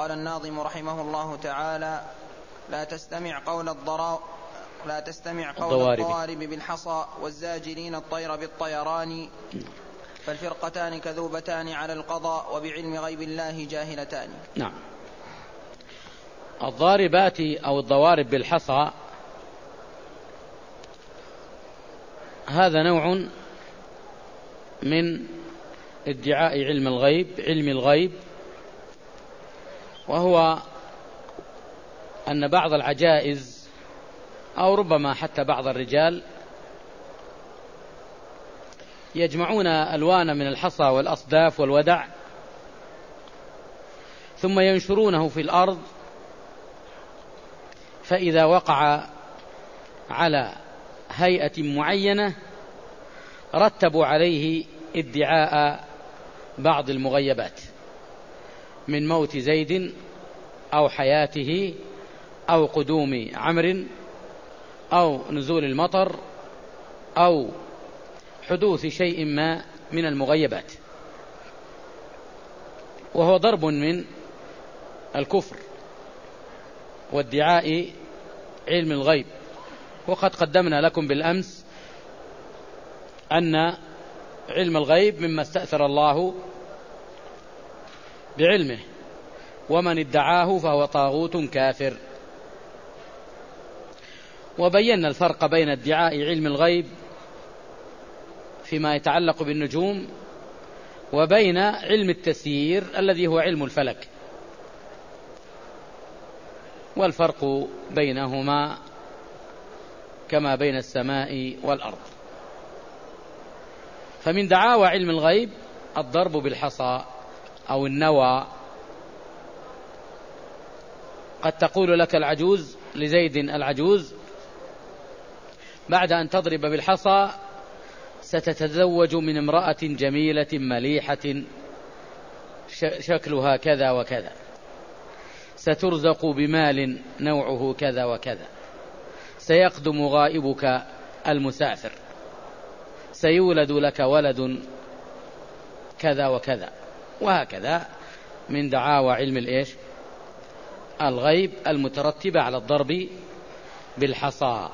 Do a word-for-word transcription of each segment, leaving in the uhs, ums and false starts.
قال الناظم رحمه الله تعالى: لا تستمع قول الضرا لا تستمع قول الضوارب, الضوارب بالحصى والزاجرين الطير بالطيران، فالفرقتان كذوبتان على القضاء وبعلم غيب الله جاهلتان. نعم. الضاربات أو الضوارب بالحصى هذا نوع من ادعاء علم الغيب علم الغيب وهو أن بعض العجائز أو ربما حتى بعض الرجال يجمعون ألوان من الحصى والأصداف والودع ثم ينشرونه في الأرض، فإذا وقع على هيئة معينة رتبوا عليه ادعاء بعض المغيبات من موت زيد أو حياته أو قدوم عمرو أو نزول المطر أو حدوث شيء ما من المغيبات، وهو ضرب من الكفر وادعاء علم الغيب. وقد قدمنا لكم بالأمس أن علم الغيب مما استأثر الله بعلمه، ومن ادعاه فهو طاغوت كافر. وبينا الفرق بين ادعاء علم الغيب فيما يتعلق بالنجوم وبين علم التسيير الذي هو علم الفلك، والفرق بينهما كما بين السماء والأرض. فمن دعاوى علم الغيب الضرب بالحصى أو النوى. قد تقول لك العجوز لزيد العجوز بعد أن تضرب بالحصى: ستتزوج من امرأة جميلة مليحة شكلها كذا وكذا، سترزق بمال نوعه كذا وكذا، سيقدم غائبك المسافر، سيولد لك ولد كذا وكذا، وهكذا من دعاوى علم الإيش الغيب المترتبة على الضرب بالحصى.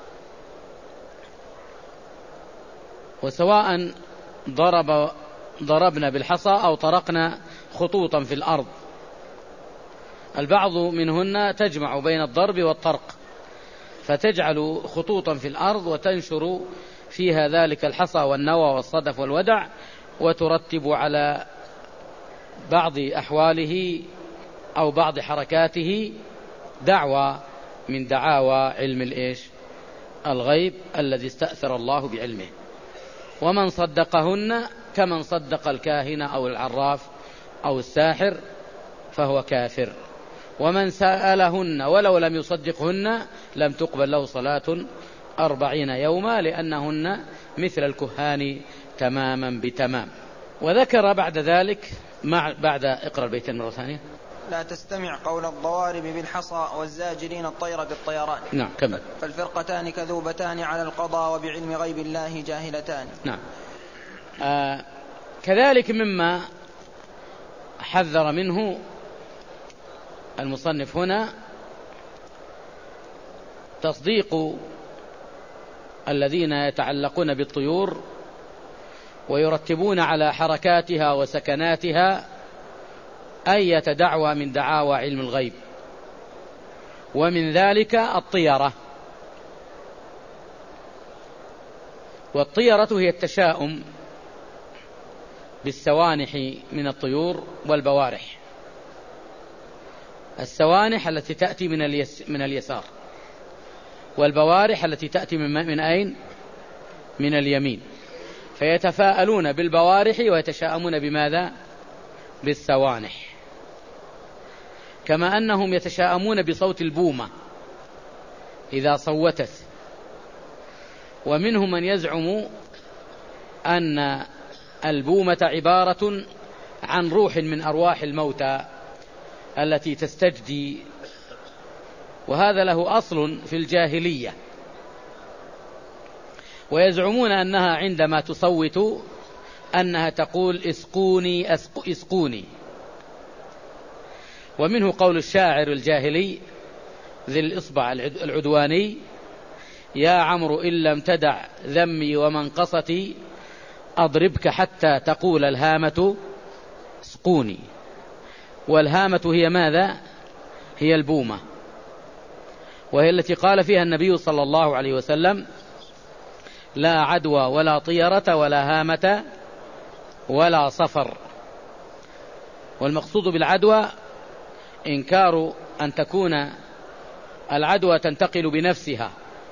وسواء ضرب ضربنا بالحصى أو طرقنا خطوطا في الأرض، البعض منهن تجمع بين الضرب والطرق، فتجعل خطوطا في الأرض وتنشر فيها ذلك الحصى والنوى والصدف والودع، وترتب على بعض أحواله أو بعض حركاته دعوى من دعاوى علم الإيش الغيب الذي استأثر الله بعلمه. ومن صدقهن كمن صدق الكاهن أو العراف أو الساحر فهو كافر، ومن سألهن ولو لم يصدقهن لم تقبل له صلاة أربعين يوما، لأنهن مثل الكهان تماما بتمام. وذكر بعد ذلك مع بعد اقرأ البيت مرة ثانية: لا تستمع قول الضوارب بالحصى والزاجرين الطير بالطيران. نعم كمل. فالفرقتان كذوبتان على القضاء وبعلم غيب الله جاهلتان. نعم. آه كذلك مما حذر منه المصنف هنا تصديق الذين يتعلقون بالطيور ويرتبون على حركاتها وسكناتها أي دعوى من دعاوى علم الغيب، ومن ذلك الطيرة. والطيرة هي التشاؤم بالسوانح من الطيور والبوارح. السوانح التي تأتي من, اليس من اليسار، والبوارح التي تأتي من, من أين؟ من اليمين. فيتفاءلون بالبوارح ويتشاءمون بماذا؟ بالسوانح. كما أنهم يتشاءمون بصوت البومة إذا صوتت. ومنهم من يزعم أن البومة عبارة عن روح من أرواح الموتى التي تستجدي، وهذا له أصل في الجاهلية. ويزعمون أنها عندما تصوت أنها تقول اسقوني اسقوني، ومنه قول الشاعر الجاهلي ذي الإصبع العدواني: يا عمرو إن لم تدع ذمي ومنقصتي أضربك حتى تقول الهامة اسقوني. والهامة هي ماذا؟ هي البومة، وهي التي قال فيها النبي صلى الله عليه وسلم: لا عدوى ولا طيرة ولا هامة ولا صفر. والمقصود بالعدوى إنكار أن تكون العدوى تنتقل بنفسها،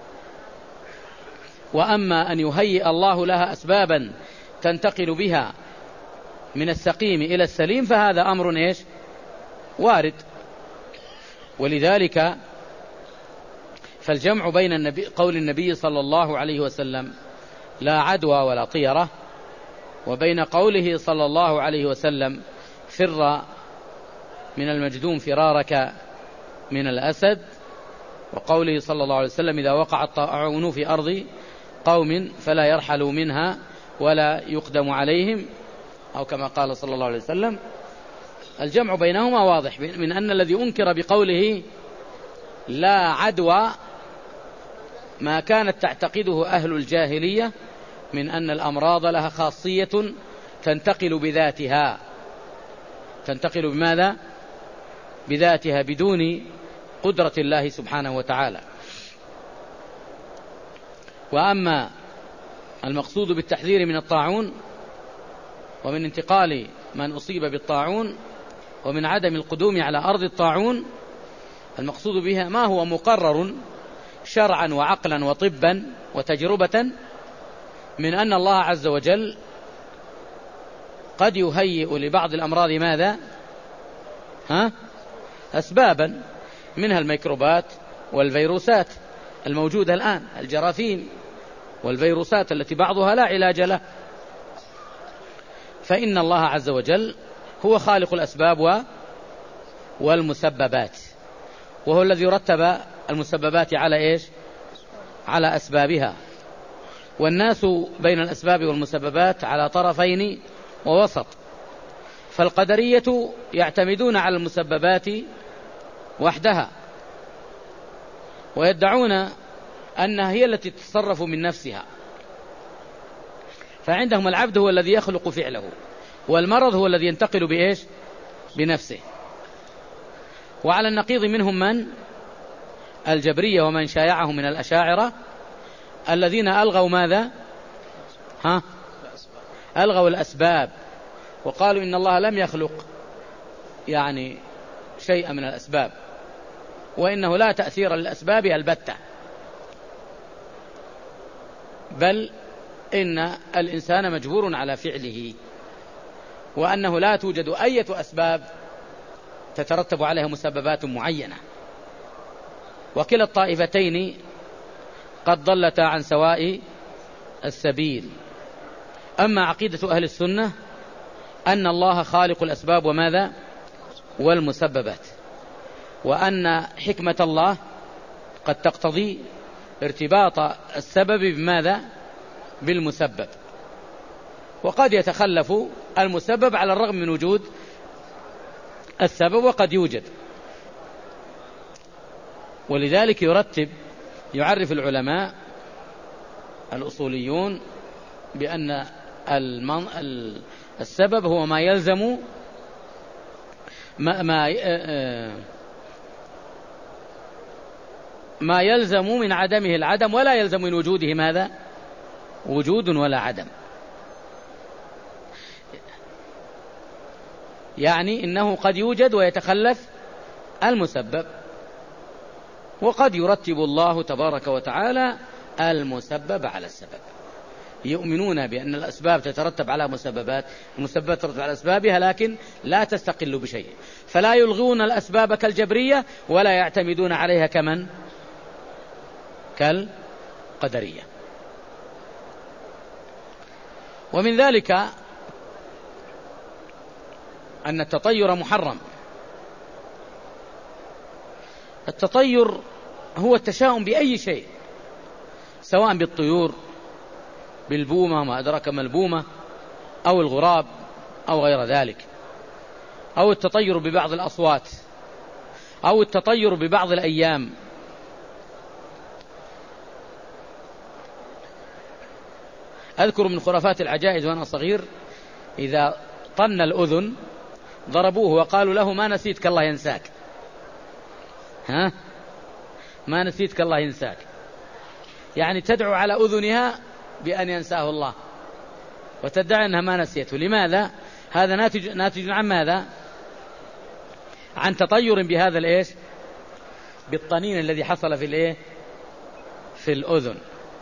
وأما أن يهيئ الله لها أسبابا تنتقل بها من السقيم إلى السليم فهذا أمر إيش؟ وارد. ولذلك فالجمع بين النبي قول النبي صلى الله عليه وسلم لا عدوى ولا طيرة، وبين قوله صلى الله عليه وسلم فر من المجذوم فرارك من الأسد، وقوله صلى الله عليه وسلم إذا وقع الطاعون في أرض قوم فلا يرحلوا منها ولا يقدم عليهم، أو كما قال صلى الله عليه وسلم. الجمع بينهما واضح من أن الذي أنكر بقوله لا عدوى ما كانت تعتقده أهل الجاهلية من أن الأمراض لها خاصية تنتقل بذاتها، تنتقل بماذا؟ بذاتها بدون قدرة الله سبحانه وتعالى. وأما المقصود بالتحذير من الطاعون ومن انتقال من أصيب بالطاعون ومن عدم القدوم على أرض الطاعون، المقصود بها ما هو مقرر شرعا وعقلا وطبا وتجربة من أن الله عز وجل قد يهيئ لبعض الأمراض ماذا؟ ها؟ أسبابا، منها الميكروبات والفيروسات الموجودة الآن، الجراثيم والفيروسات التي بعضها لا علاج له. فإن الله عز وجل هو خالق الأسباب والمسببات، وهو الذي رتب المسببات على إيش؟ على أسبابها. والناس بين الأسباب والمسببات على طرفين ووسط، فالقدرية يعتمدون على المسببات وحدها ويدعون أنها هي التي تتصرف من نفسها، فعندهم العبد هو الذي يخلق فعله، والمرض هو الذي ينتقل بإيش؟ بنفسه. وعلى النقيض منهم من؟ الجبرية ومن شايعهم من الأشاعرة الذين ألغوا ماذا؟ ها؟ ألغوا الأسباب، وقالوا إن الله لم يخلق يعني شيئا من الأسباب، وإنه لا تأثير للأسباب البتة، بل إن الإنسان مجبور على فعله، وأنه لا توجد أي أسباب تترتب عليها مسببات معينة. وكلا الطائفتين قد ضلتا عن سواء السبيل. أما عقيدة أهل السنة أن الله خالق الأسباب وماذا؟ والمسببات، وأن حكمة الله قد تقتضي ارتباط السبب بماذا؟ بالمسبب، وقد يتخلف المسبب على الرغم من وجود السبب وقد يوجد. ولذلك يرتب يعرف العلماء الأصوليون بأن السبب هو ما يلزم ما, ما, ما يلزم من عدمه العدم، ولا يلزم من وجوده ماذا؟ وجود ولا عدم. يعني إنه قد يوجد ويتخلف المسبب، وقد يرتب الله تبارك وتعالى المسبب على السبب. يؤمنون بأن الأسباب تترتب على مسببات، المسببات تترتب على أسبابها، لكن لا تستقل بشيء، فلا يلغون الأسباب كالجبرية ولا يعتمدون عليها كمن؟ كالقدرية. ومن ذلك أن التطير محرم. التطير هو التشاؤم بأي شيء، سواء بالطيور، بالبومة ما أدرك ما البومة، أو الغراب أو غير ذلك، أو التطير ببعض الأصوات أو التطير ببعض الأيام. أذكر من خرافات العجائز وأنا صغير إذا طن الأذن ضربوه وقالوا له ما نسيتك الله ينساك. ها ما نسيتك الله ينساك، يعني تدعو على أذنها بأن ينساه الله وتدعي أنها ما نسيته. لماذا؟ هذا ناتج, ناتج عن ماذا؟ عن تطير بهذا الإيش؟ بالطنين الذي حصل في الإيه؟ في الأذن.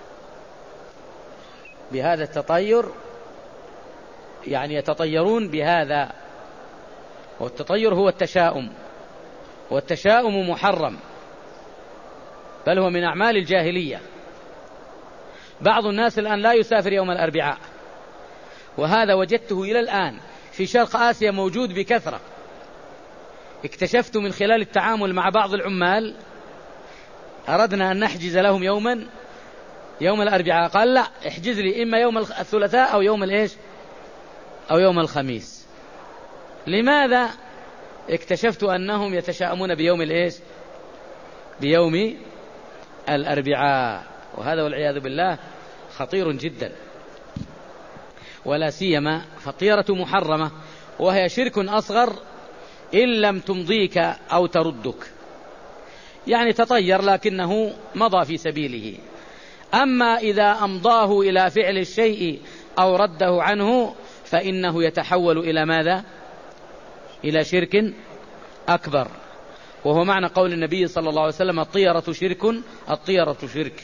بهذا التطير، يعني يتطيرون بهذا، والتطير هو التشاؤم، والتشاؤم محرم بل هو من أعمال الجاهلية. بعض الناس الآن لا يسافر يوم الأربعاء، وهذا وجدته إلى الآن في شرق آسيا موجود بكثرة. اكتشفت من خلال التعامل مع بعض العمال، أردنا أن نحجز لهم يوما يوم الأربعاء، قال لا احجز لي إما يوم الثلاثاء أو يوم الإيش أو يوم الخميس. لماذا؟ اكتشفت أنهم يتشاءمون بيوم الإيش بيوم الأربعاء، وهذا والعياذ بالله خطير جدا، ولا سيما فالطيرة محرمة وهي شرك أصغر إن لم تمضيك أو تردك، يعني تطير لكنه مضى في سبيله. أما إذا أمضاه إلى فعل الشيء أو رده عنه فإنه يتحول إلى ماذا؟ إلى شرك أكبر، وهو معنى قول النبي صلى الله عليه وسلم الطيرة شرك، الطيرة شرك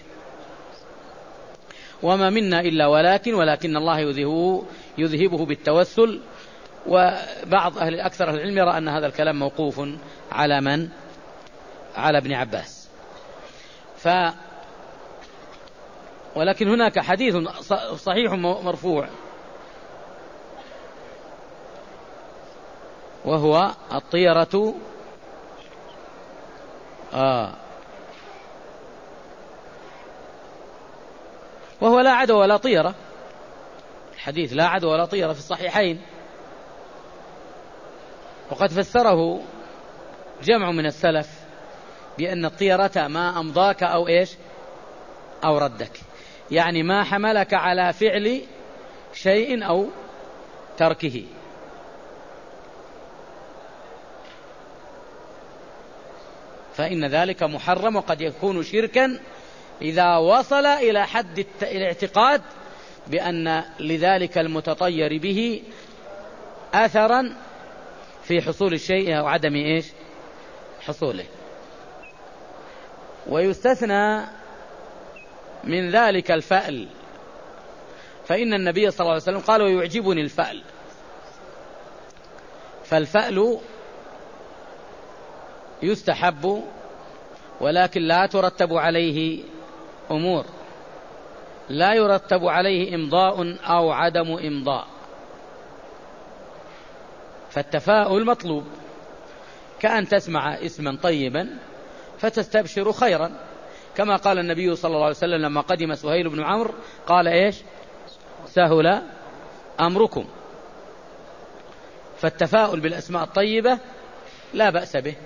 وما منا إلا ولكن ولكن الله يذهبه, يذهبه بالتوسل. وبعض أهل أكثر أهل العلم يرى أن هذا الكلام موقوف على من؟ على ابن عباس. ف ولكن هناك حديث صحيح مرفوع وهو الطيرة آه وهو لا عدوى ولا طيرة، الحديث لا عدوى ولا طيرة في الصحيحين، وقد فسره جمع من السلف بأن الطيرة ما أمضاك أو إيش أو ردك، يعني ما حملك على فعل شيء أو تركه. فإن ذلك محرم، وقد يكون شركا إذا وصل إلى حد الاعتقاد بأن لذلك المتطير به أثرا في حصول الشيء أو عدم إيش حصوله. ويستثنى من ذلك الفأل، فإن النبي صلى الله عليه وسلم قال ويعجبني الفأل. فالفأل يستحب ولكن لا ترتب عليه أمور، لا يرتب عليه إمضاء أو عدم إمضاء، فالتفاؤل مطلوب، كأن تسمع اسما طيبا فتستبشر خيرا، كما قال النبي صلى الله عليه وسلم لما قدم سهيل بن عمرو قال إيش سهل أمركم. فالتفاؤل بالأسماء الطيبة لا بأس به،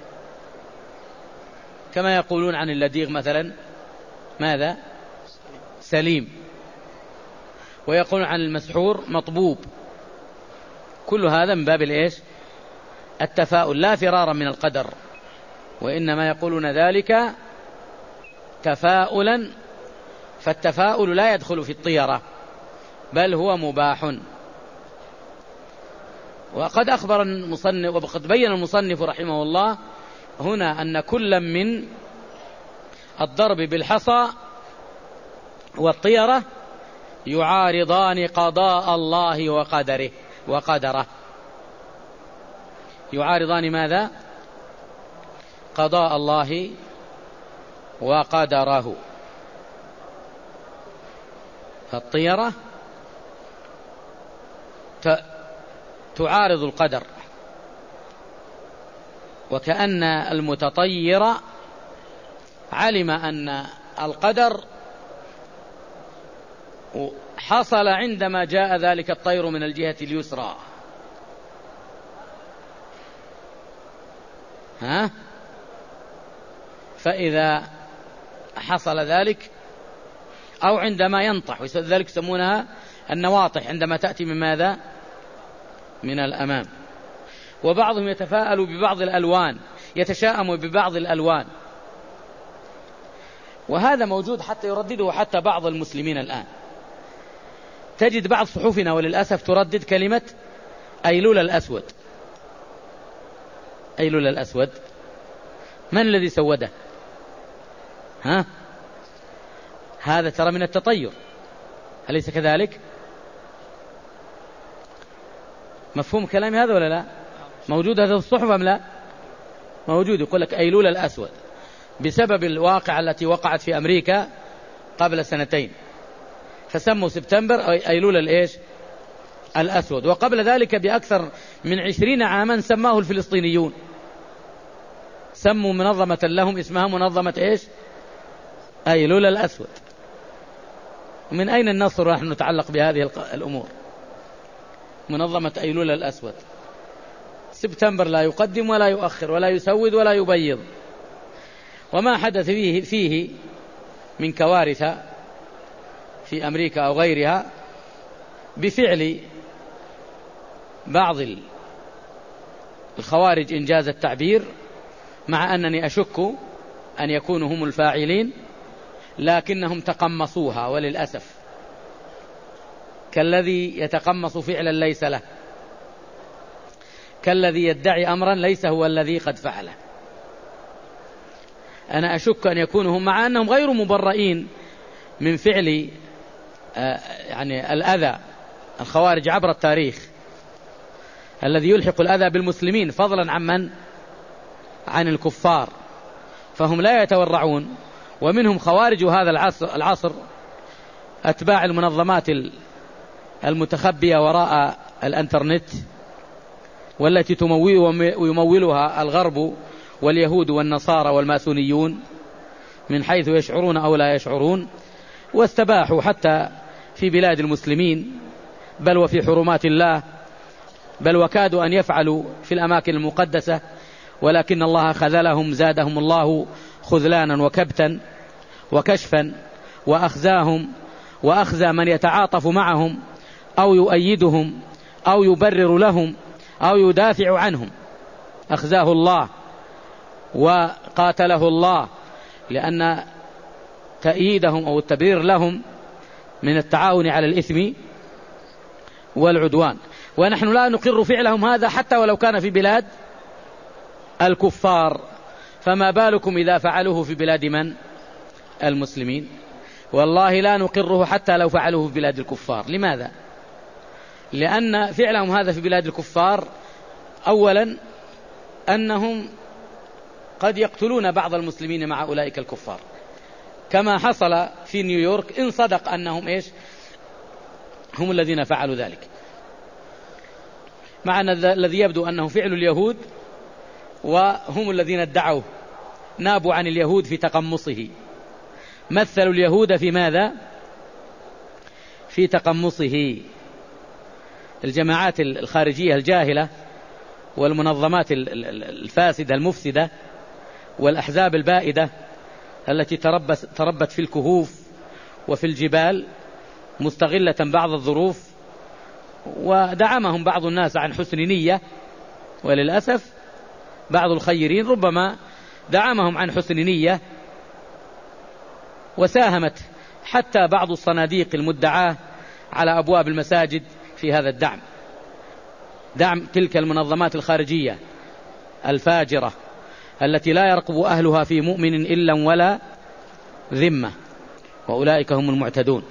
كما يقولون عن اللديغ مثلا ماذا سليم، ويقولون عن المسحور مطبوب. كل هذا من باب الإيش التفاؤل، لا فرارا من القدر، وإنما يقولون ذلك تفاؤلا. فالتفاؤل لا يدخل في الطيرة بل هو مباح. وقد أخبر المصنف وقد بين المصنف رحمه الله هنا أن كل من الضرب بالحصى والطيرة يعارضان قضاء الله وقدره وقدره. يعارضان ماذا؟ قضاء الله وقدره. فالطيرة تعارض القدر، وكأن المتطير علم أن القدر حصل عندما جاء ذلك الطير من الجهة اليسرى، ها فإذا حصل ذلك أو عندما ينطح، ذلك يسمونها النواطح عندما تأتي من ماذا؟ من الأمام. وبعضهم يتفاءل ببعض الألوان، يتشاءم ببعض الألوان، وهذا موجود حتى يردده حتى بعض المسلمين الآن. تجد بعض صحفنا وللأسف تردد كلمة أيلول الأسود. أيلول الأسود من الذي سوده؟ ها؟ هذا ترى من التطير، أليس كذلك؟ مفهوم كلامي هذا ولا لا؟ موجود هذا في الصحف أم لا؟ موجود. يقول لك أيلول الأسود بسبب الواقعة التي وقعت في أمريكا قبل سنتين، فسموا سبتمبر أيلول الإيش؟ الأسود. وقبل ذلك بأكثر من عشرين عاما سماه الفلسطينيون، سموا منظمة لهم اسمها منظمة إيش؟ أيلول الأسود. من أين النصر نحن نتعلق بهذه الأمور؟ منظمة أيلول الأسود. سبتمبر لا يقدم ولا يؤخر ولا يسود ولا يبيض. وما حدث فيه, فيه من كوارث في أمريكا أو غيرها بفعل بعض الخوارج إنجاز التعبير، مع أنني أشك أن يكونوا هم الفاعلين، لكنهم تقمصوها وللأسف، كالذي يتقمص فعلا ليس له، كالذي يدعي أمرا ليس هو الذي قد فعله. أنا أشك أن يكونوا هم، مع أنهم غير مبرئين من فعل يعني الأذى. الخوارج عبر التاريخ الذي يلحق الأذى بالمسلمين فضلا عن من؟ عن الكفار، فهم لا يتورعون. ومنهم خوارج هذا العصر, العصر أتباع المنظمات المتخبية وراء الانترنت، والتي يمولها الغرب واليهود والنصارى والماسونيون من حيث يشعرون أو لا يشعرون، واستباحوا حتى في بلاد المسلمين، بل وفي حرمات الله، بل وكادوا أن يفعلوا في الأماكن المقدسة، ولكن الله خذلهم، زادهم الله خذلانا وكبتا وكشفا، وأخزاهم وأخزى من يتعاطف معهم أو يؤيدهم أو يبرر لهم أو يدافع عنهم. أخزاه الله وقاتله الله، لأن تأييدهم أو التبرير لهم من التعاون على الإثم والعدوان. ونحن لا نقر فعلهم هذا حتى ولو كان في بلاد الكفار، فما بالكم إذا فعلوه في بلاد من؟ المسلمين. والله لا نقره حتى لو فعلوه في بلاد الكفار. لماذا؟ لأن فعلهم هذا في بلاد الكفار أولا أنهم قد يقتلون بعض المسلمين مع أولئك الكفار، كما حصل في نيويورك، إن صدق أنهم إيش؟ هم الذين فعلوا ذلك، مع أن الذي يبدو أنه فعل اليهود، وهم الذين ادعوا، نابوا عن اليهود في تقمصه، مثلوا اليهود في ماذا؟ في تقمصه. الجماعات الخارجية الجاهلة والمنظمات الفاسدة المفسدة والأحزاب البائدة التي تربت في الكهوف وفي الجبال مستغلة بعض الظروف، ودعمهم بعض الناس عن حسن نية، وللأسف بعض الخيرين ربما دعمهم عن حسن نية، وساهمت حتى بعض الصناديق المدعاة على أبواب المساجد في هذا الدعم، دعم تلك المنظمات الخارجية الفاجرة التي لا يرقب أهلها في مؤمن إلا ولا ذمة، وأولئك هم المعتدون.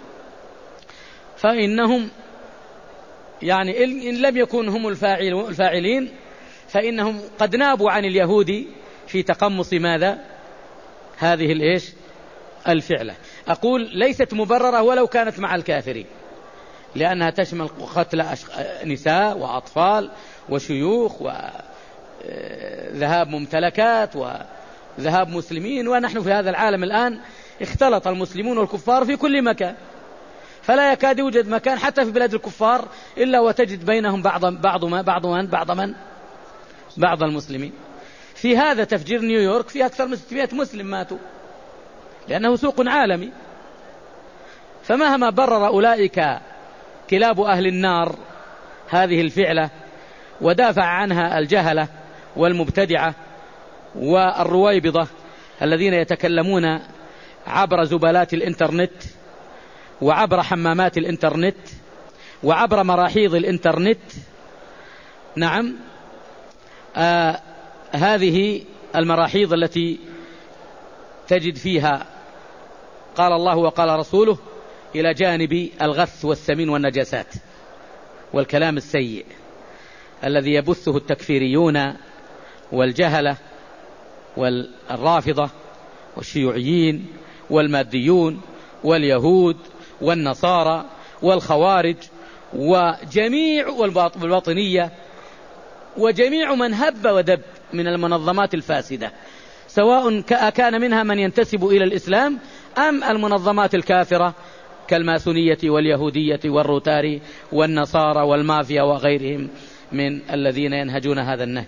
فإنهم يعني إن لم يكن هم الفاعلين فإنهم قد نابوا عن اليهود في تقمص ماذا؟ هذه الإيش؟ الفعلة. أقول ليست مبررة ولو كانت مع الكافرين، لأنها تشمل قتل نساء وأطفال وشيوخ وذهاب ممتلكات وذهاب مسلمين، ونحن في هذا العالم الآن اختلط المسلمون والكفار في كل مكان، فلا يكاد يوجد مكان حتى في بلاد الكفار إلا وتجد بينهم بعض بعض من بعض من بعض من بعض المسلمين. في هذا تفجير نيويورك في أكثر من ستمائة مسلم ماتوا، لأنه سوق عالمي. فمهما برر أولئك كلاب أهل النار هذه الفعلة ودافع عنها الجهلة والمبتدعة والرويبضة الذين يتكلمون عبر زبالات الإنترنت وعبر حمامات الإنترنت وعبر مراحيض الإنترنت، نعم، آه هذه المراحيض التي تجد فيها قال الله وقال رسوله إلى جانب الغث والسمين والنجاسات والكلام السيء الذي يبثه التكفيريون والجهلة والرافضة والشيوعيين والماديون واليهود والنصارى والخوارج وجميع والباطنية وجميع من هب ودب من المنظمات الفاسدة، سواء كان منها من ينتسب إلى الإسلام أم المنظمات الكافرة كالماسونية واليهودية والروتاري والنصارى والمافيا وغيرهم من الذين ينهجون هذا النهج.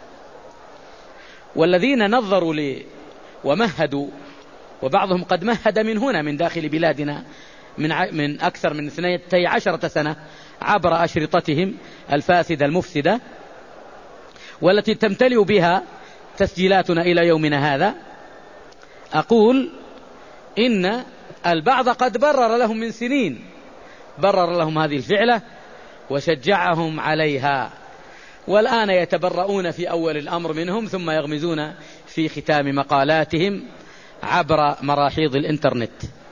والذين نظروا لي ومهدوا، وبعضهم قد مهد من هنا من داخل بلادنا من, من أكثر من اثنتي عشرة سنة عبر أشرطتهم الفاسدة المفسدة والتي تمتلئ بها تسجيلاتنا إلى يومنا هذا، أقول إن البعض قد برر لهم من سنين، برر لهم هذه الفعلة وشجعهم عليها، والآن يتبرؤون في أول الأمر منهم ثم يغمزون في ختام مقالاتهم عبر مراحيض الإنترنت.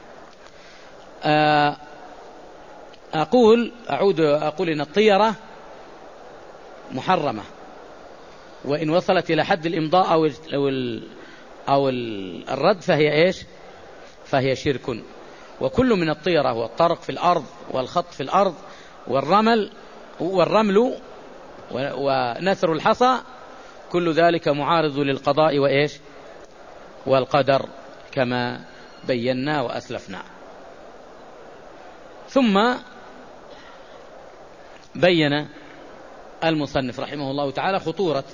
أقول أعود أقول إن الطيرة محرمة، وإن وصلت إلى حد الإمضاء أو أو الرد فهي إيش؟ فهي شرك. وكل من الطيرة والطرق في الأرض والخط في الأرض والرمل والرمل ونثر الحصى كل ذلك معارض للقضاء وإيش؟ والقدر كما بينا وأسلفنا. ثم بين المصنف رحمه الله تعالى خطورة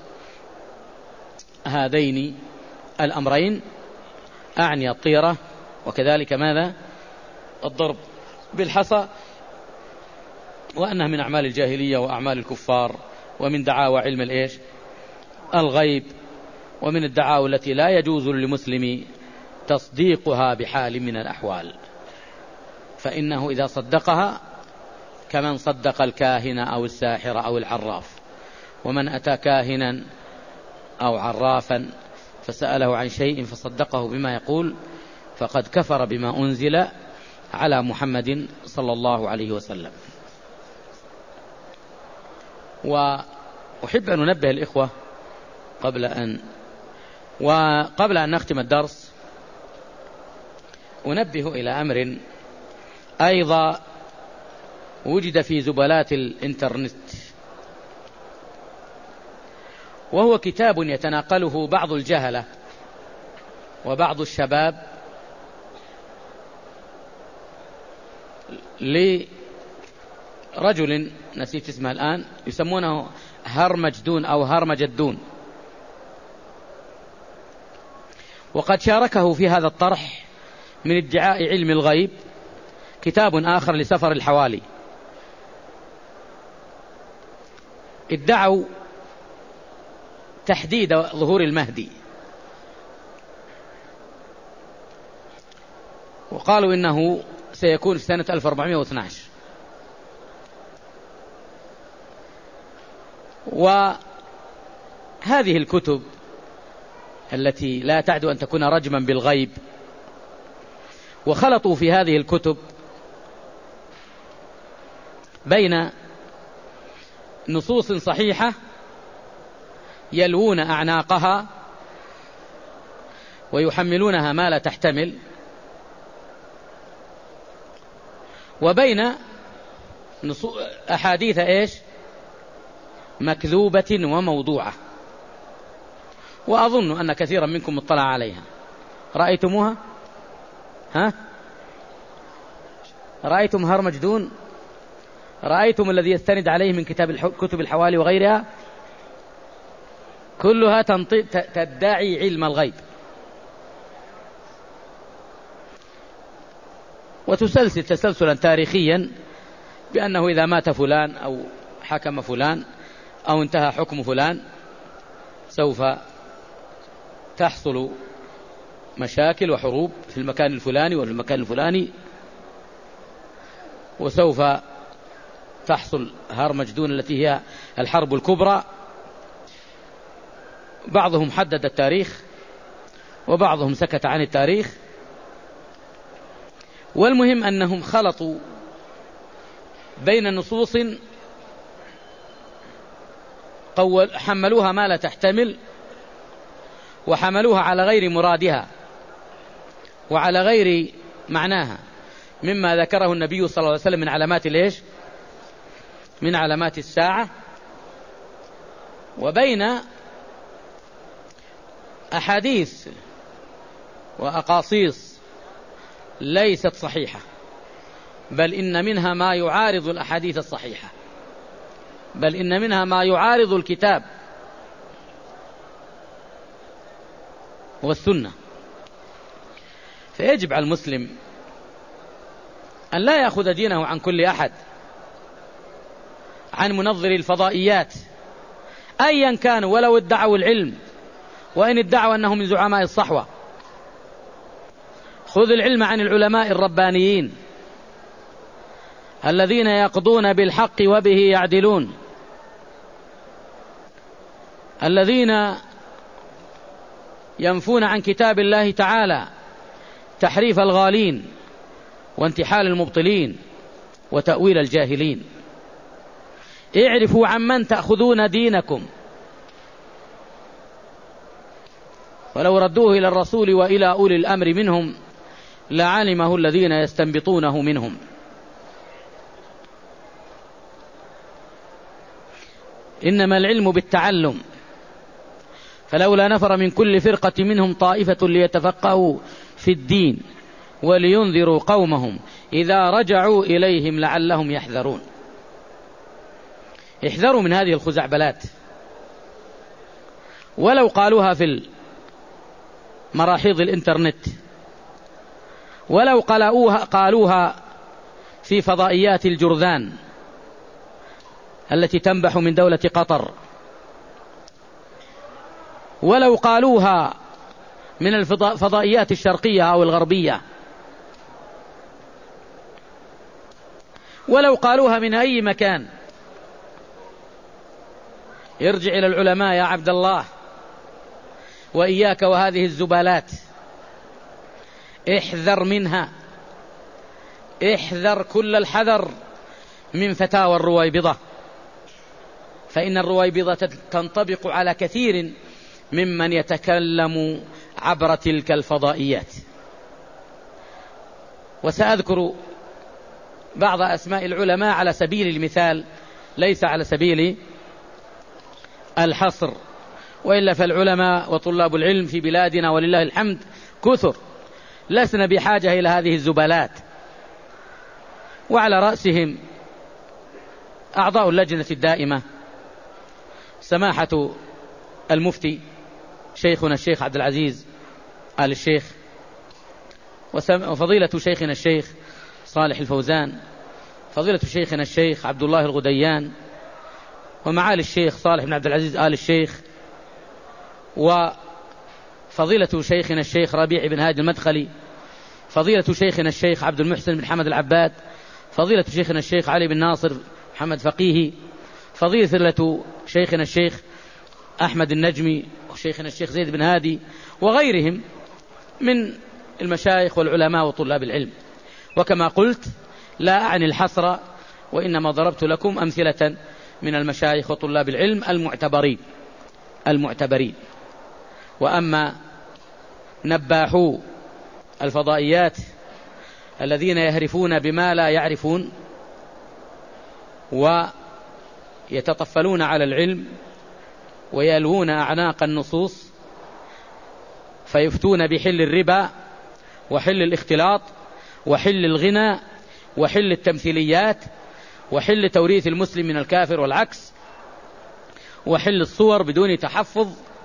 هذين الأمرين، أعني الطيرة وكذلك ماذا؟ الضرب بالحصى، وأنها من أعمال الجاهلية وأعمال الكفار ومن دعاوى علم الإيش؟ الغيب، ومن الدعاوى التي لا يجوز للمسلم تصديقها بحال من الأحوال، فإنه إذا صدقها كمن صدق الكاهن أو الساحر أو العراف، ومن أتى كاهنا أو عرافا فسأله عن شيء فصدقه بما يقول فقد كفر بما أنزل على محمد صلى الله عليه وسلم. وأحب أن ننبه الإخوة قبل أن وقبل أن نختم الدرس أنبه إلى أمر أيضا وجد في زبالات الإنترنت، وهو كتاب يتناقله بعض الجهلة وبعض الشباب لرجل نسيت اسمه الآن يسمونه هرمجدون أو هرمجدون، وقد شاركه في هذا الطرح من ادعاء علم الغيب كتاب آخر لسفر الحوالي. ادعوا تحديد ظهور المهدي، وقالوا إنه سيكون في سنة ألف وأربعمائة واثني عشر. وهذه الكتب التي لا تعدو أن تكون رجما بالغيب، وخلطوا في هذه الكتب بين نصوص صحيحة يلوون أعناقها ويحملونها ما لا تحتمل، وبين أحاديث إيش؟ مكذوبة وموضوعة، وأظن أن كثيرا منكم اطلع عليها. رأيتموها؟ ها؟ رأيتم هرمجدون؟ رأيتم الذي يستند عليه من كتاب كتب الحوالي وغيرها؟ كلها تدعي علم الغيب، وتسلسل تسلسلا تاريخيا بأنه إذا مات فلان أو حكم فلان أو انتهى حكم فلان سوف تحصل مشاكل وحروب في المكان الفلاني وفي المكان الفلاني، وسوف تحصل هارمجدون التي هي الحرب الكبرى. بعضهم حدد التاريخ وبعضهم سكت عن التاريخ، والمهم أنهم خلطوا بين نصوص حملوها ما لا تحتمل، وحملوها على غير مرادها وعلى غير معناها، مما ذكره النبي صلى الله عليه وسلم من علامات ليش من علامات الساعة، وبين أحاديث وأقاصيص ليست صحيحة، بل إن منها ما يعارض الأحاديث الصحيحة، بل إن منها ما يعارض الكتاب والسنة. فيجب على المسلم أن لا يأخذ دينه عن كل أحد، عن منظري الفضائيات أيا كانوا ولو ادعوا العلم، وإن ادعوا أنهم من زعماء الصحوة. خذ العلم عن العلماء الربانيين الذين يقضون بالحق وبه يعدلون، الذين ينفون عن كتاب الله تعالى تحريف الغالين وانتحال المبطلين وتأويل الجاهلين. اعرفوا عمن تأخذون دينكم، ولو ردوه إلى الرسول وإلى أولي الأمر منهم لعلمه الذين يستنبطونه منهم. إنما العلم بالتعلم، فلولا نفر من كل فرقة منهم طائفة ليتفقهوا في الدين ولينذروا قومهم إذا رجعوا إليهم لعلهم يحذرون. احذروا من هذه الخزعبلات، ولو قالوها في مراحيض الإنترنت، ولو قالوها في فضائيات الجرذان التي تنبح من دولة قطر، ولو قالوها من الفضائيات الشرقية أو الغربية، ولو قالوها من أي مكان. ارجع إلى العلماء يا عبد الله، وإياك وهذه الزبالات، احذر منها، احذر كل الحذر من فتاوى الرويبضة، فإن الرويبضة تنطبق على كثير ممن يتكلم عبر تلك الفضائيات. وسأذكر بعض أسماء العلماء على سبيل المثال ليس على سبيل الحصر، وإلا فالعلماء وطلاب العلم في بلادنا ولله الحمد كثر، لسنا بحاجة إلى هذه الزبالات. وعلى رأسهم أعضاء اللجنة الدائمة سماحة المفتي شيخنا الشيخ عبد العزيز آل الشيخ، وفضيلة شيخنا الشيخ صالح الفوزان، فضيلة شيخنا الشيخ عبد الله الغديان، ومعالي الشيخ صالح بن عبد العزيز آل الشيخ، وفضيلة شيخنا الشيخ ربيع بن هادي المدخلي، فضيلة شيخنا الشيخ عبد المحسن بن حمد العباد، فضيلة شيخنا الشيخ علي بن ناصر محمد فقيهي، فضيلة شيخنا الشيخ أحمد النجمي، وشيخنا الشيخ زيد بن هادي، وغيرهم من المشايخ والعلماء وطلاب العلم. وكما قلت لا أعني الحصر، وإنما ضربت لكم أمثلة من المشايخ وطلاب العلم المعتبرين المعتبرين. وأما نباحو الفضائيات الذين يهرفون بما لا يعرفون ويتطفلون على العلم ويلوون أعناق النصوص، فيفتون بحل الربا وحل الاختلاط وحل الغنى وحل التمثيليات وحل توريث المسلم من الكافر والعكس، وحل الصور بدون تحفظ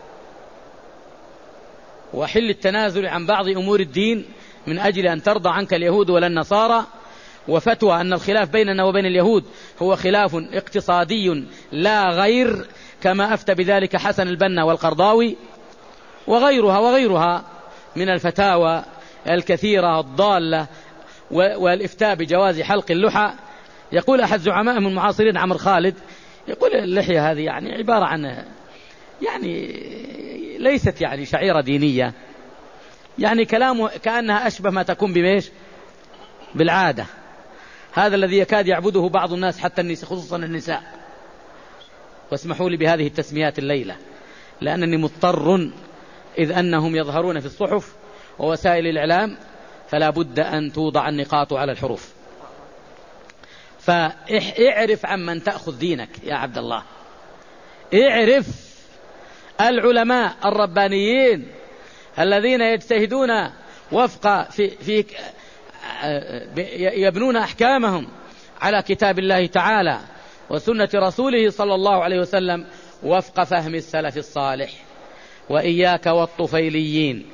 وحل التنازل عن بعض أمور الدين من أجل أن ترضى عنك اليهود ولا النصارى، وفتوى أن الخلاف بيننا وبين اليهود هو خلاف اقتصادي لا غير، كما أفتى بذلك حسن البنا والقرضاوي وغيرها وغيرها من الفتاوى الكثيرة الضالة، والإفتاء بجواز حلق اللحى. يقول أحد زعمائهم المعاصرين عمرو خالد، يقول اللحية هذه يعني عبارة عن يعني ليست يعني شعيرة دينية، يعني كلامه كأنها أشبه ما تكون بميش بالعادة، هذا الذي يكاد يعبده بعض الناس حتى النساء خصوصا النساء. واسمحوا لي بهذه التسميات الليلة لأنني مضطر، إذ أنهم يظهرون في الصحف ووسائل الإعلام، فلا بد أن توضع النقاط على الحروف. فاعرف عمن تأخذ دينك يا عبد الله، اعرف العلماء الربانيين الذين يجتهدون وفق في, في يبنون أحكامهم على كتاب الله تعالى وسنة رسوله صلى الله عليه وسلم وفق فهم السلف الصالح. وإياك والطفيليين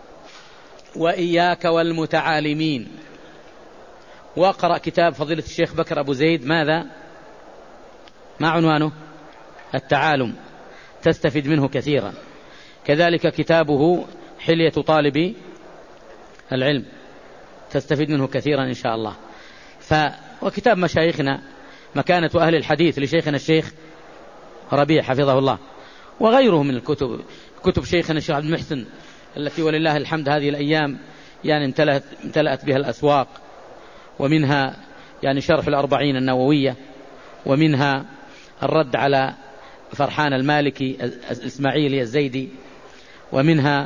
وإياك والمتعالمين. واقرأ كتاب فضيلة الشيخ بكر أبو زيد، ماذا؟ ما عنوانه؟ التعالم، تستفيد منه كثيرا. كذلك كتابه حلية طالب العلم، تستفيد منه كثيرا إن شاء الله. ف وكتاب مشايخنا مكانة أهل الحديث لشيخنا الشيخ ربيع حفظه الله، وغيره من الكتب، كتب شيخنا الشيخ عبد المحسن التي ولله الحمد هذه الأيام يعني امتلأت, امتلأت بها الأسواق، ومنها يعني شرح الأربعين النووية، ومنها الرد على فرحان المالكي الإسماعيلي الزيدي، ومنها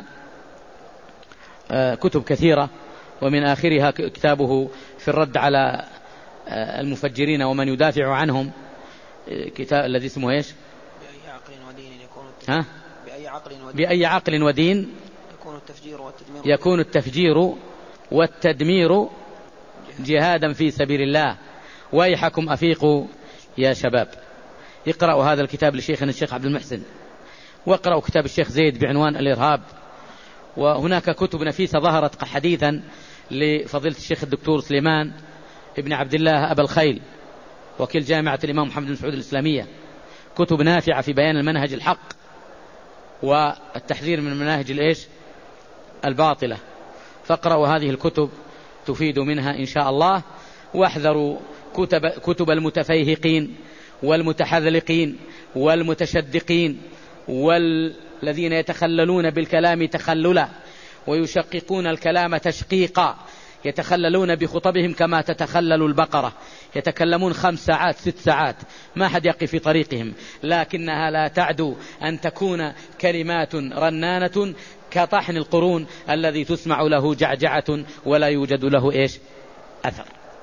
كتب كثيرة، ومن آخرها كتابه في الرد على المفجرين ومن يدافع عنهم، كتاب الذي اسمه ايش؟ بأي عقل ودين يكون التفجير ها؟ بأي عقل ودين, بأي عقل ودين يكون التفجير والتدمير يكون التفجير والتدمير جهادا في سبيل الله، ويحكم أفيقوا يا شباب. اقرأوا هذا الكتاب لشيخنا الشيخ عبد المحسن، واقرأوا كتاب الشيخ زيد بعنوان الإرهاب. وهناك كتب نفيسة ظهرت حديثا لفضيلة الشيخ الدكتور سليمان ابن عبد الله أبا الخيل وكيل جامعة الإمام محمد بن سعود الإسلامية، كتب نافعة في بيان المنهج الحق والتحذير من المناهج الإيش الباطلة. فاقرأوا هذه الكتب تفيد منها إن شاء الله، واحذروا كتب, كتب المتفيهقين والمتحذلقين والمتشدقين والذين يتخللون بالكلام تخللا ويشققون الكلام تشقيقا، يتخللون بخطبهم كما تتخلل البقرة، يتكلمون خمس ساعات ست ساعات ما حد يقف في طريقهم، لكنها لا تعدو أن تكون كلمات رنانة كطحن القرون الذي تسمع له جعجعة ولا يوجد له إيش أثر.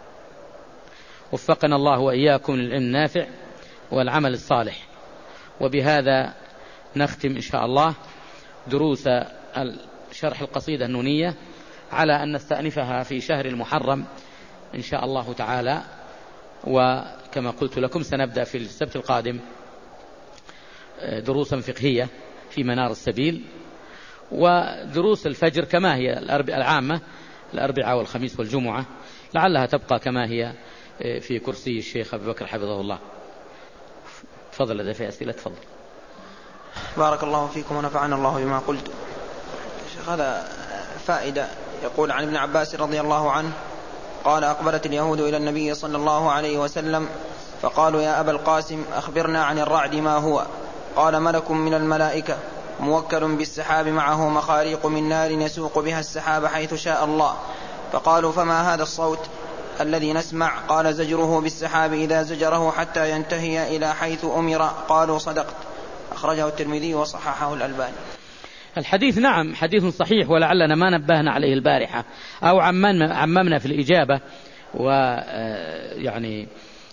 وفقنا الله وإياكم للعلم النافع والعمل الصالح. وبهذا نختم إن شاء الله دروس شرح القصيدة النونية، على أن نستأنفها في شهر المحرم إن شاء الله تعالى. وكما قلت لكم سنبدأ في السبت القادم دروسا فقهية في منار السبيل، ودروس الفجر كما هي العامة الأربعاء والخميس والجمعة لعلها تبقى كما هي في كرسي الشيخ أبي بكر حفظه الله. تفضل لدي في أسئلة. تفضل. بارك الله فيكم ونفعنا الله بما قلت. شيخ هذا فائدة. يقول عن ابن عباس رضي الله عنه قال أقبلت اليهود إلى النبي صلى الله عليه وسلم فقالوا يا أبا القاسم أخبرنا عن الرعد ما هو؟ قال ملك من الملائكة موكل بالسحاب معه مخاريق من نار يسوق بها السحاب حيث شاء الله. فقالوا فما هذا الصوت الذي نسمع؟ قال زجره بالسحاب إذا زجره حتى ينتهي إلى حيث أمر. قالوا صدقت. أخرجه الترمذي وصححه الألباني. الحديث نعم حديث صحيح، ولعلنا ما نبهنا عليه البارحة أو عممنا في الإجابة، ويعني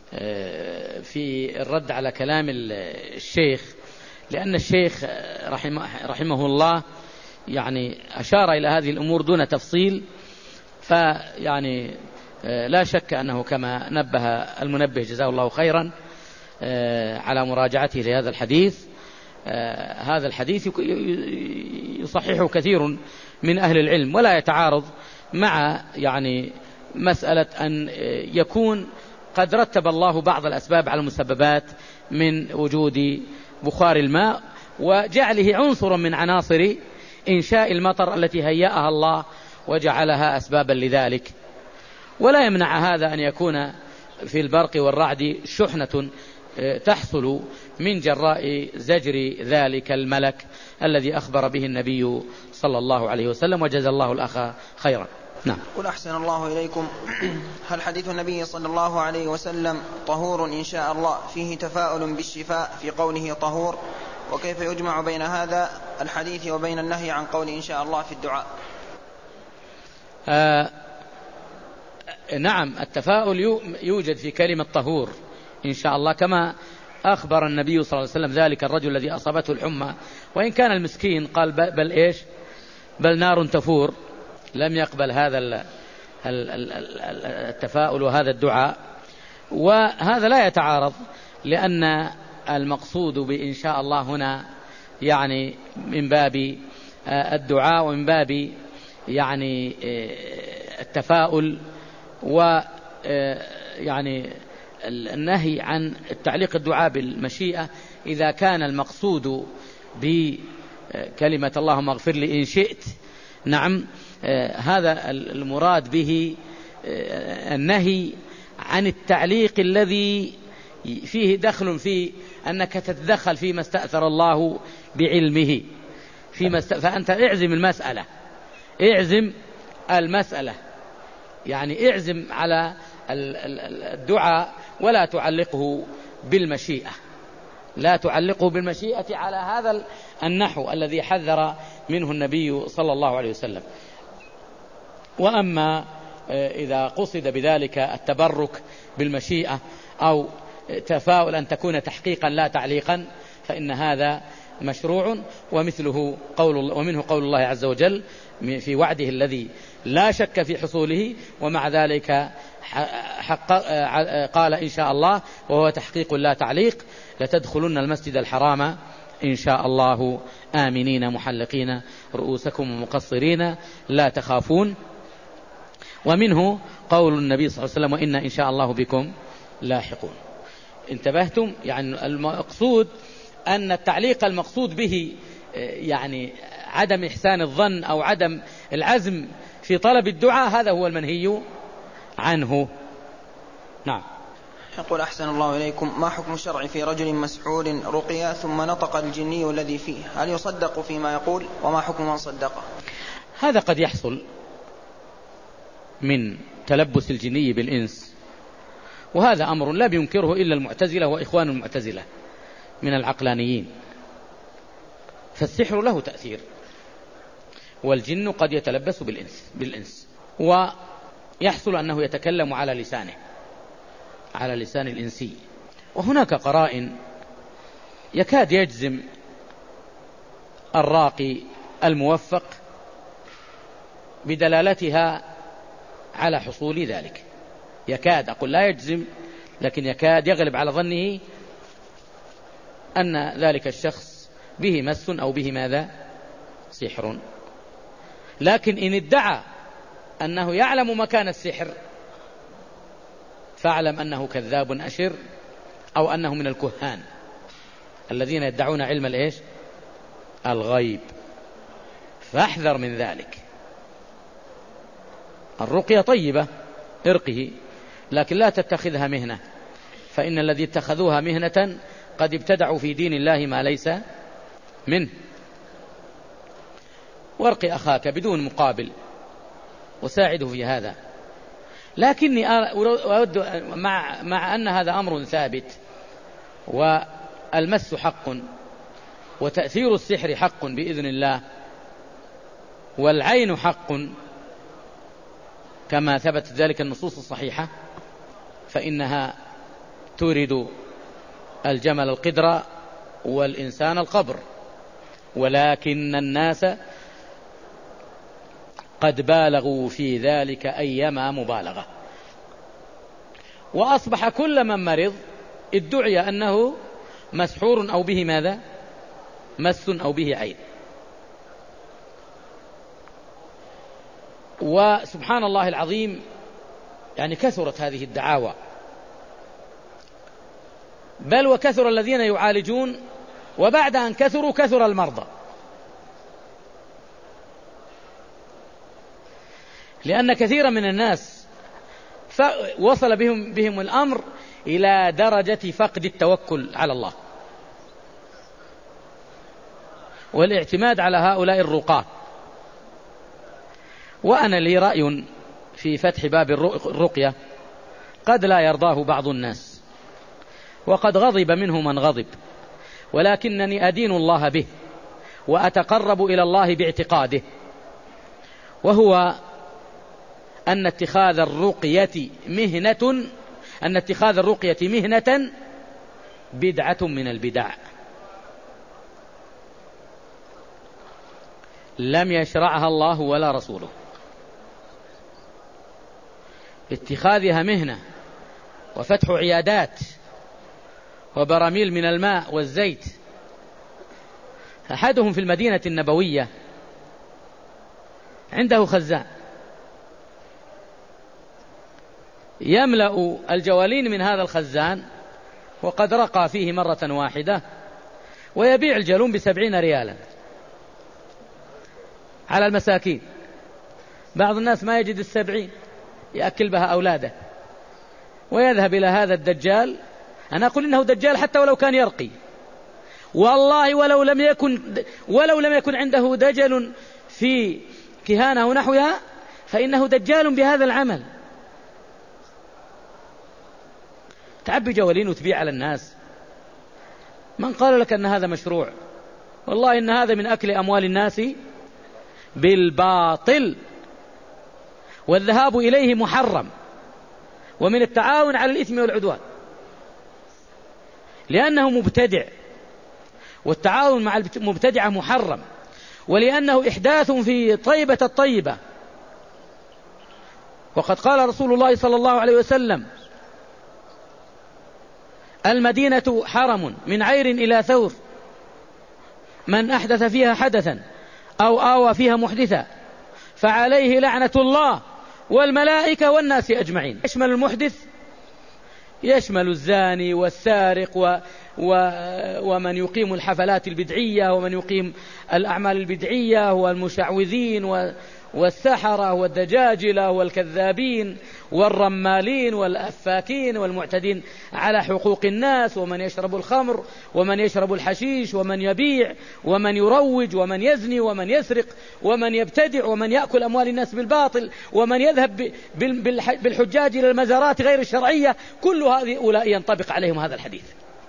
في الرد على كلام الشيخ، لأن الشيخ رحمه, رحمه الله يعني أشار إلى هذه الأمور دون تفصيل، فيعني لا شك أنه كما نبه المنبه جزاه الله خيرا على مراجعته لهذا الحديث هذا الحديث يصححه كثير من أهل العلم، ولا يتعارض مع يعني مسألة أن يكون قد رتب الله بعض الأسباب على المسببات من وجود بخار الماء وجعله عنصرا من عناصر إنشاء المطر التي هيأها الله وجعلها أسبابا لذلك. ولا يمنع هذا أن يكون في البرق والرعد شحنة تحصل من جراء زجر ذلك الملك الذي أخبر به النبي صلى الله عليه وسلم، وجزى الله الأخ خيرا. نعم. قل أحسن الله إليكم، هل حديث النبي صلى الله عليه وسلم طهور إن شاء الله فيه تفاؤل بالشفاء في قوله طهور؟ وكيف يجمع بين هذا الحديث وبين النهي عن قول إن شاء الله في الدعاء؟ آه نعم، التفاؤل يوجد في كلمة طهور إن شاء الله، كما أخبر النبي صلى الله عليه وسلم ذلك الرجل الذي أصابته الحمى، وإن كان المسكين قال بل إيش بل نار تفور، لم يقبل هذا التفاؤل وهذا الدعاء. وهذا لا يتعارض، لأن المقصود بإن شاء الله هنا يعني من باب الدعاء ومن باب يعني التفاؤل، ويعني النهي عن التعليق الدعاء بالمشيئة إذا كان المقصود بكلمة اللهم اغفر لي إن شئت. نعم، هذا المراد به النهي عن التعليق الذي فيه دخل في أنك تتدخل فيما استأثر الله بعلمه فيما است... فأنت اعزم المسألة اعزم المسألة يعني اعزم على الدعاء ولا تعلقه بالمشيئة، لا تعلقه بالمشيئة على هذا النحو الذي حذر منه النبي صلى الله عليه وسلم. وأما إذا قصد بذلك التبرك بالمشيئة أو تفاؤل أن تكون تحقيقا لا تعليقا فإن هذا مشروع، ومثله قول ومنه قول الله عز وجل في وعده الذي لا شك في حصوله، ومع ذلك حق قال إن شاء الله وهو تحقيق لا تعليق: لتدخلن المسجد الحرام إن شاء الله آمنين محلقين رؤوسكم ومقصرين لا تخافون. ومنه قول النبي صلى الله عليه وسلم: وإن إن شاء الله بكم لاحقون. انتبهتم؟ يعني المقصود أن التعليق المقصود به يعني عدم إحسان الظن أو عدم العزم في طلب الدعاء، هذا هو المنهي عنه. نعم. يقول أحسن الله إليكم، ما حكم الشرع في رجل مسحور رقية ثم نطق الجني الذي فيه؟ هل يصدق فيما يقول؟ وما حكم من صدقه؟ هذا قد يحصل من تلبس الجني بالإنس، وهذا أمر لا ينكره إلا المعتزلة وإخوان المعتزلة من العقلانيين. فالسحر له تأثير، والجن قد يتلبس بالإنس, بالإنس ويحصل أنه يتكلم على لسانه، على لسان الإنسي. وهناك قرائن يكاد يجزم الراقي الموفق بدلالتها على حصول ذلك، يكاد، أقول لا يجزم، لكن يكاد يغلب على ظنه أن ذلك الشخص به مس أو به ماذا؟ سحر. لكن إن ادعى أنه يعلم مكان السحر فاعلم أنه كذاب أشر، أو أنه من الكهان الذين يدعون علم الإيش؟ الغيب. فاحذر من ذلك. الرقية طيبة، ارقه، لكن لا تتخذها مهنة، فإن الذي اتخذوها مهنة قد ابتدعوا في دين الله ما ليس منه. وارق أخاك بدون مقابل وساعده في هذا. لكني أود مع, مع أن هذا أمر ثابت، والمس حق، وتأثير السحر حق بإذن الله، والعين حق كما ثبت ذلك النصوص الصحيحة، فإنها تورد الجمل القدر والإنسان القبر، ولكن الناس قد بالغوا في ذلك أيما مبالغة، وأصبح كل من مرض ادعي أنه مسحور أو به ماذا؟ مس أو به عين. وسبحان الله العظيم، يعني كثرت هذه الدعاوى، بل وكثر الذين يعالجون، وبعد أن كثروا كثر المرضى، لأن كثيرا من الناس وصل بهم, بهم الأمر إلى درجة فقد التوكل على الله والاعتماد على هؤلاء الرقاة. وأنا لي رأي في فتح باب الرقية قد لا يرضاه بعض الناس، وقد غضب منه من غضب، ولكنني أدين الله به وأتقرب إلى الله باعتقاده، وهو أن اتخاذ الرقية مهنة أن اتخاذ الرقية مهنة بدعة من البدع لم يشرعها الله ولا رسوله. اتخاذها مهنة وفتح عيادات وبراميل من الماء والزيت. أحدهم في المدينة النبوية عنده خزان يملأ الجوالين من هذا الخزان وقد رقى فيه مرة واحدة، ويبيع الجالون بسبعين ريالا على المساكين. بعض الناس ما يجد السبعين يأكل بها أولاده، ويذهب إلى هذا الدجال. أنا أقول إنه دجال حتى ولو كان يرقي، والله ولو لم يكن ولو لم يكن عنده دجل في كهانة ونحوها فإنه دجال بهذا العمل. تعبي جوالين وتبيع على الناس. من قال لك أن هذا مشروع؟ والله إن هذا من أكل أموال الناس بالباطل، والذهاب إليه محرم، ومن التعاون على الإثم والعدوان، لأنه مبتدع، والتعاون مع المبتدعة محرم، ولأنه إحداث في طيبة الطيبة. وقد قال رسول الله صلى الله عليه وسلم: المدينة حرم من عير إلى ثور، من أحدث فيها حدثا أو آوى فيها محدثا فعليه لعنة الله والملائكة والناس أجمعين. يشمل المحدث، يشمل الزاني والسارق و و ومن يقيم الحفلات البدعية ومن يقيم الأعمال البدعية والمشعوذين و والسحرة والدجاجلة والكذابين والرمالين والأفاكين والمعتدين على حقوق الناس، ومن يشرب الخمر ومن يشرب الحشيش ومن يبيع ومن يروج ومن يزني ومن يسرق ومن يبتدع ومن يأكل أموال الناس بالباطل ومن يذهب بالحجاج إلى المزارات غير الشرعية. كل هؤلاء ينطبق عليهم هذا الحديث،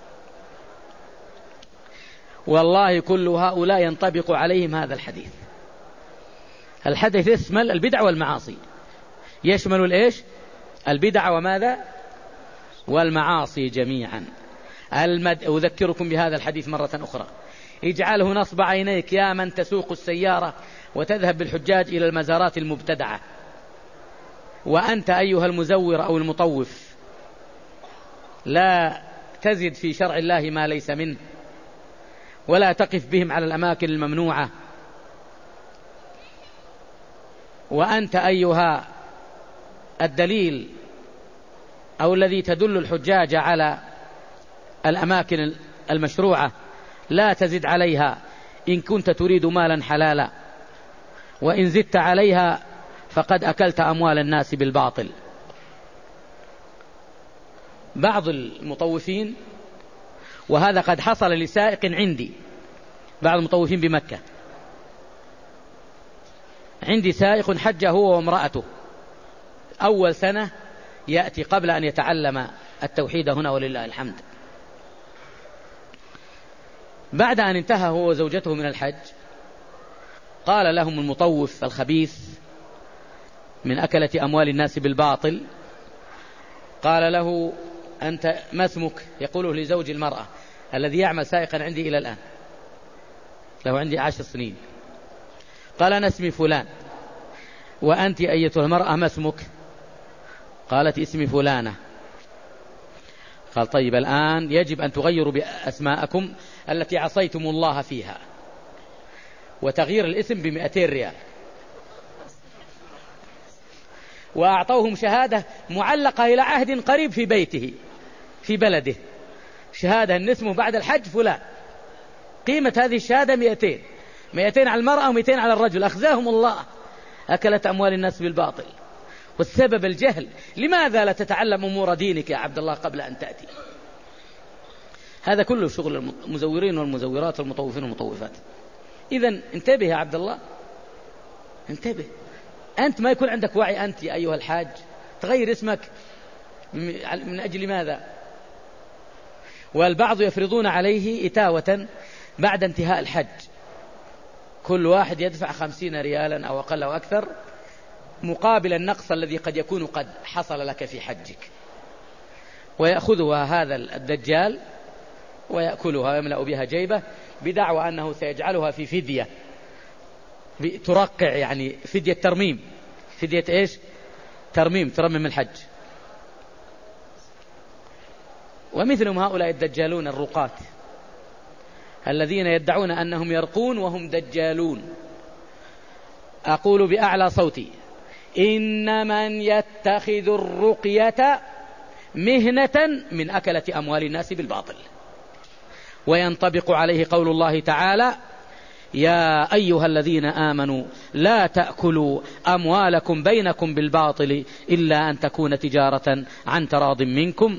والله كل هؤلاء ينطبق عليهم هذا الحديث. الحديث يشمل البدع والمعاصي، يشمل الإيش؟ البدع وماذا؟ والمعاصي جميعا. المد... أذكركم بهذا الحديث مرة أخرى: اجعله نصب عينيك يا من تسوق السيارة وتذهب بالحجاج إلى المزارات المبتدعة، وأنت أيها المزور أو المطوف لا تزد في شرع الله ما ليس منه، ولا تقف بهم على الأماكن الممنوعة. وأنت أيها الدليل أو الذي تدل الحجاج على الأماكن المشروعة لا تزد عليها إن كنت تريد مالا حلالا، وإن زدت عليها فقد أكلت أموال الناس بالباطل. بعض المطوفين، وهذا قد حصل لسائق عندي، بعض المطوفين بمكة، عندي سائق حج هو وامرأته أول سنة يأتي قبل أن يتعلم التوحيد هنا ولله الحمد. بعد أن انتهى هو وزوجته من الحج قال لهم المطوف الخبيث من أكلة أموال الناس بالباطل، قال له: أنت ما اسمك؟ يقوله لزوج المرأة الذي يعمل سائقا عندي إلى الآن، له عندي عشر سنين. قال: أنا اسمي فلان. وأنت أيتها المرأة ما اسمك؟ قالت: اسمي فلانة. قال: طيب الآن يجب أن تغيروا بأسماءكم التي عصيتم الله فيها، وتغيير الاسم بمئتين ريال. وأعطوهم شهادة معلقة إلى عهد قريب في بيته في بلده، شهادة أن اسمه بعد الحج فلان، قيمة هذه الشهادة مئتين، مئتين على المرأة ومئتين على الرجل. أخزاهم الله، أكلت أموال الناس بالباطل. والسبب الجهل. لماذا لا تتعلم أمور دينك يا عبد الله قبل أن تأتي؟ هذا كله شغل المزورين والمزورات والمطوفين والمطوفات. إذن انتبه يا عبد الله، انتبه. أنت ما يكون عندك وعي أنت يا أيها الحاج تغير اسمك من أجل ماذا؟ والبعض يفرضون عليه إتاوة بعد انتهاء الحج، كل واحد يدفع خمسين ريالا أو أقل أو أكثر مقابل النقص الذي قد يكون قد حصل لك في حجك، ويأخذها هذا الدجال ويأكلها ويملأ بها جيبه بدعوى أنه سيجعلها في فدية ترقع، يعني فدية ترميم. فدية إيش؟ ترميم، ترمم الحج. ومثلهم هؤلاء الدجالون الرقاة الذين يدعون أنهم يرقون وهم دجالون. أقول بأعلى صوتي: إن من يتخذ الرقية مهنة من أكلة أموال الناس بالباطل. وينطبق عليه قول الله تعالى: يا أيها الذين آمنوا لا تأكلوا أموالكم بينكم بالباطل إلا أن تكون تجارة عن تراض منكم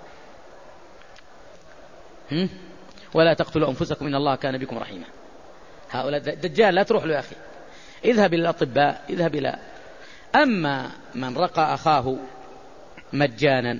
ولا تقتلوا أنفسكم إن الله كان بكم رحيما. هؤلاء الدجال لا تروح له يا أخي، اذهب إلى الأطباء، اذهب إلى. أما من رقى أخاه مجانا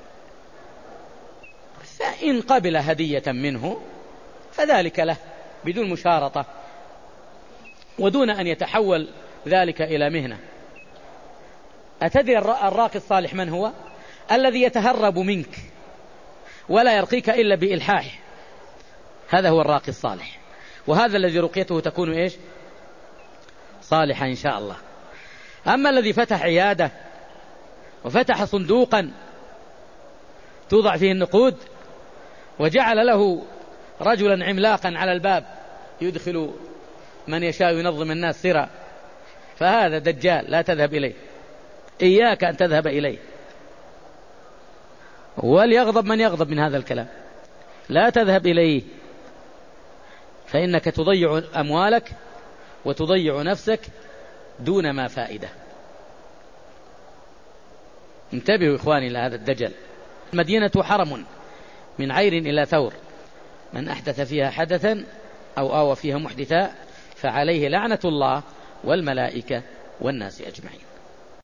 فإن قبل هدية منه فذلك له بدون مشارطة ودون أن يتحول ذلك إلى مهنة. أتدري الراقي الصالح من هو؟ الذي يتهرب منك ولا يرقيك إلا بإلحاح، هذا هو الراقي الصالح، وهذا الذي رقيته تكون إيش؟ صالحة إن شاء الله. أما الذي فتح عيادة وفتح صندوقا توضع فيه النقود وجعل له رجلا عملاقا على الباب يدخل من يشاء ينظم الناس سرا، فهذا دجال لا تذهب إليه، إياك أن تذهب إليه. وليغضب من يغضب من هذا الكلام، لا تذهب إليه، فإنك تضيع أموالك وتضيع نفسك دون ما فائدة. انتبهوا إخواني لهذا الدجل. المدينة حرم من عير إلى ثور، من أحدث فيها حدثا أو آوى فيها محدثا فعليه لعنة الله والملائكة والناس أجمعين.